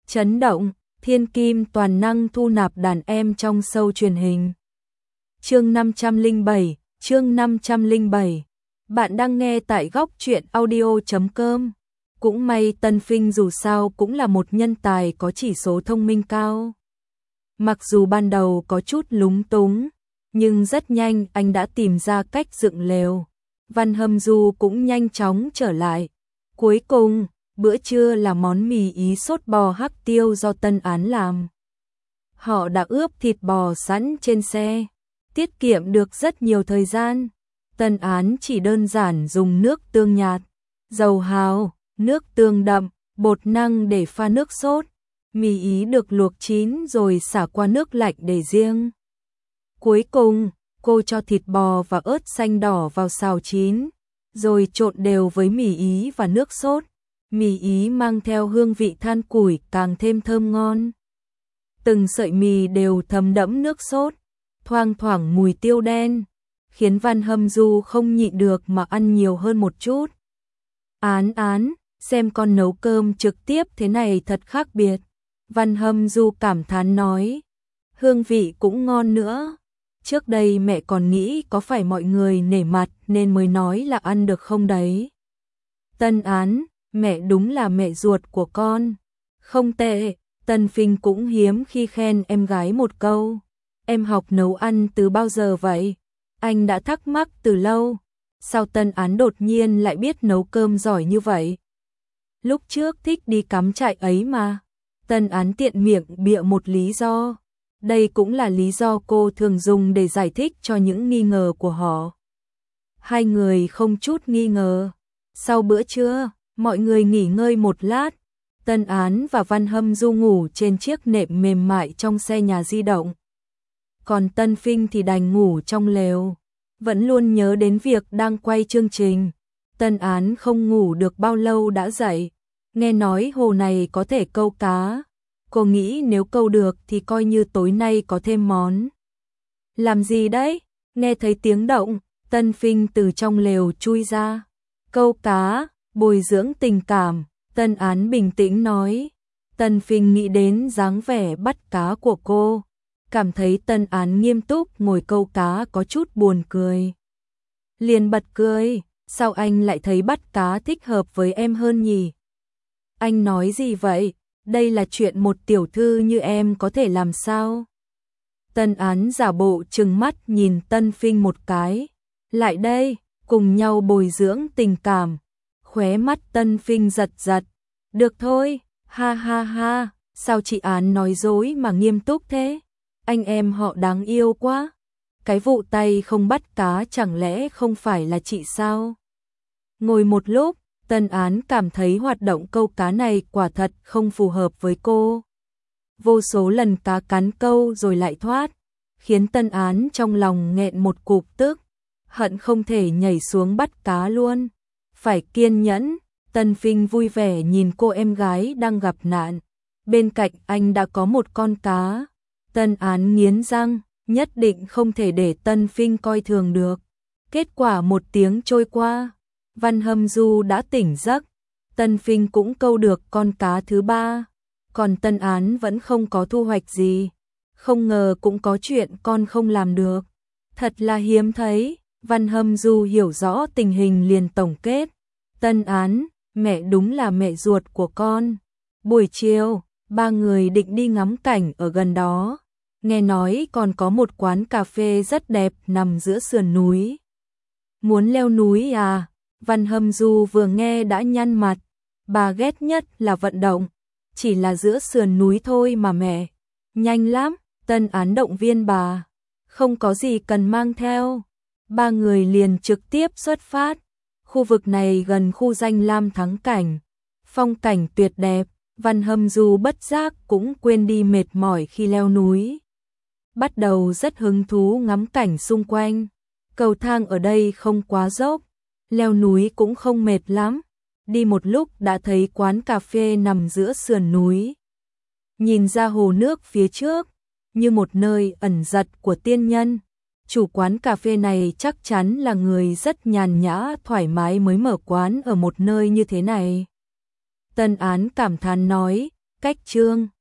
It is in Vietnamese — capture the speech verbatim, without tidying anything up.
Chấn động, thiên kim toàn năng thu nạp đàn em trong show truyền hình. Chương năm trăm lẻ bảy, chương năm trăm lẻ bảy. Bạn đang nghe tại góc truyện audio chấm com. Cũng may Tân Phinh dù sao cũng là một nhân tài có chỉ số thông minh cao. Mặc dù ban đầu có chút lúng túng, nhưng rất nhanh anh đã tìm ra cách dựng lều. Văn Hâm Du cũng nhanh chóng trở lại. Cuối cùng, bữa trưa là món mì Ý sốt bò hắc tiêu do Tân Án làm. Họ đã ướp thịt bò sẵn trên xe, tiết kiệm được rất nhiều thời gian. Tân Án chỉ đơn giản dùng nước tương nhạt, dầu hào, nước tương đậm, bột năng để pha nước sốt. Mì Ý được luộc chín rồi xả qua nước lạnh để riêng. Cuối cùng, cô cho thịt bò và ớt xanh đỏ vào xào chín, rồi trộn đều với mì Ý và nước sốt. Mì Ý mang theo hương vị than củi càng thêm thơm ngon. Từng sợi mì đều thấm đẫm nước sốt, thoang thoảng mùi tiêu đen, khiến Văn Hâm Du không nhịn được mà ăn nhiều hơn một chút. Án án, xem con nấu cơm trực tiếp thế này thật khác biệt. Văn Hâm Du cảm thán nói, hương vị cũng ngon nữa. Trước đây mẹ còn nghĩ có phải mọi người nể mặt nên mới nói là ăn được không đấy. Tân Án, mẹ đúng là mẹ ruột của con. Không tệ, Tân Phinh cũng hiếm khi khen em gái một câu. Em học nấu ăn từ bao giờ vậy? Anh đã thắc mắc từ lâu. Sao Tân Án đột nhiên lại biết nấu cơm giỏi như vậy? Lúc trước thích đi cắm trại ấy mà. Tân Án tiện miệng bịa một lý do. Đây cũng là lý do cô thường dùng để giải thích cho những nghi ngờ của họ. Hai người không chút nghi ngờ. Sau bữa trưa, mọi người nghỉ ngơi một lát. Tân Án và Văn Hâm Du ngủ trên chiếc nệm mềm mại trong xe nhà di động. Còn Tân Phinh thì đành ngủ trong lều. Vẫn luôn nhớ đến việc đang quay chương trình. Tân Án không ngủ được bao lâu đã dậy. Nghe nói hồ này có thể câu cá. Cô nghĩ nếu câu được thì coi như tối nay có thêm món. Làm gì đấy? Nghe thấy tiếng động, Tân Phinh từ trong lều chui ra. Câu cá, bồi dưỡng tình cảm, Tân Án bình tĩnh nói. Tân Phinh nghĩ đến dáng vẻ bắt cá của cô, cảm thấy Tân Án nghiêm túc ngồi câu cá có chút buồn cười. Liền bật cười, sao anh lại thấy bắt cá thích hợp với em hơn nhỉ? Anh nói gì vậy? Đây là chuyện một tiểu thư như em có thể làm sao? Tân Án giả bộ trừng mắt nhìn Tân Phinh một cái. Lại đây, cùng nhau bồi dưỡng tình cảm. Khóe mắt Tân Phinh giật giật. Được thôi, ha ha ha, sao chị Án nói dối mà nghiêm túc thế? Anh em họ đáng yêu quá. Cái vụ tay không bắt cá chẳng lẽ không phải là chị sao? Ngồi một lúc, Tân Án cảm thấy hoạt động câu cá này quả thật không phù hợp với cô. Vô số lần cá cắn câu rồi lại thoát, khiến Tân Án trong lòng nghẹn một cục tức, hận không thể nhảy xuống bắt cá luôn. Phải kiên nhẫn, Tân Phinh vui vẻ nhìn cô em gái đang gặp nạn. Bên cạnh anh đã có một con cá. Tân Án nghiến răng, nhất định không thể để Tân Phinh coi thường được. Kết quả một tiếng trôi qua, Văn Hâm Du đã tỉnh giấc. Tân Phinh cũng câu được con cá thứ ba. Còn Tân Án vẫn không có thu hoạch gì. Không ngờ cũng có chuyện con không làm được. Thật là hiếm thấy. Văn Hâm Du hiểu rõ tình hình liền tổng kết. Tân Án, mẹ đúng là mẹ ruột của con. Buổi chiều, ba người định đi ngắm cảnh ở gần đó. Nghe nói còn có một quán cà phê rất đẹp nằm giữa sườn núi. Muốn leo núi à? Văn Hâm Du vừa nghe đã nhăn mặt. Bà ghét nhất là vận động. Chỉ là giữa sườn núi thôi mà mẹ. Nhanh lắm, Tân Án động viên bà. Không có gì cần mang theo. Ba người liền trực tiếp xuất phát. Khu vực này gần khu danh lam thắng cảnh. Phong cảnh tuyệt đẹp. Văn Hâm Du bất giác cũng quên đi mệt mỏi khi leo núi. Bắt đầu rất hứng thú ngắm cảnh xung quanh. Cầu thang ở đây không quá dốc. Leo núi cũng không mệt lắm. Đi một lúc đã thấy quán cà phê nằm giữa sườn núi. Nhìn ra hồ nước phía trước, như một nơi ẩn giật của tiên nhân. Chủ quán cà phê này chắc chắn là người rất nhàn nhã thoải mái mới mở quán ở một nơi như thế này. Tân Án cảm thán nói, Cách chương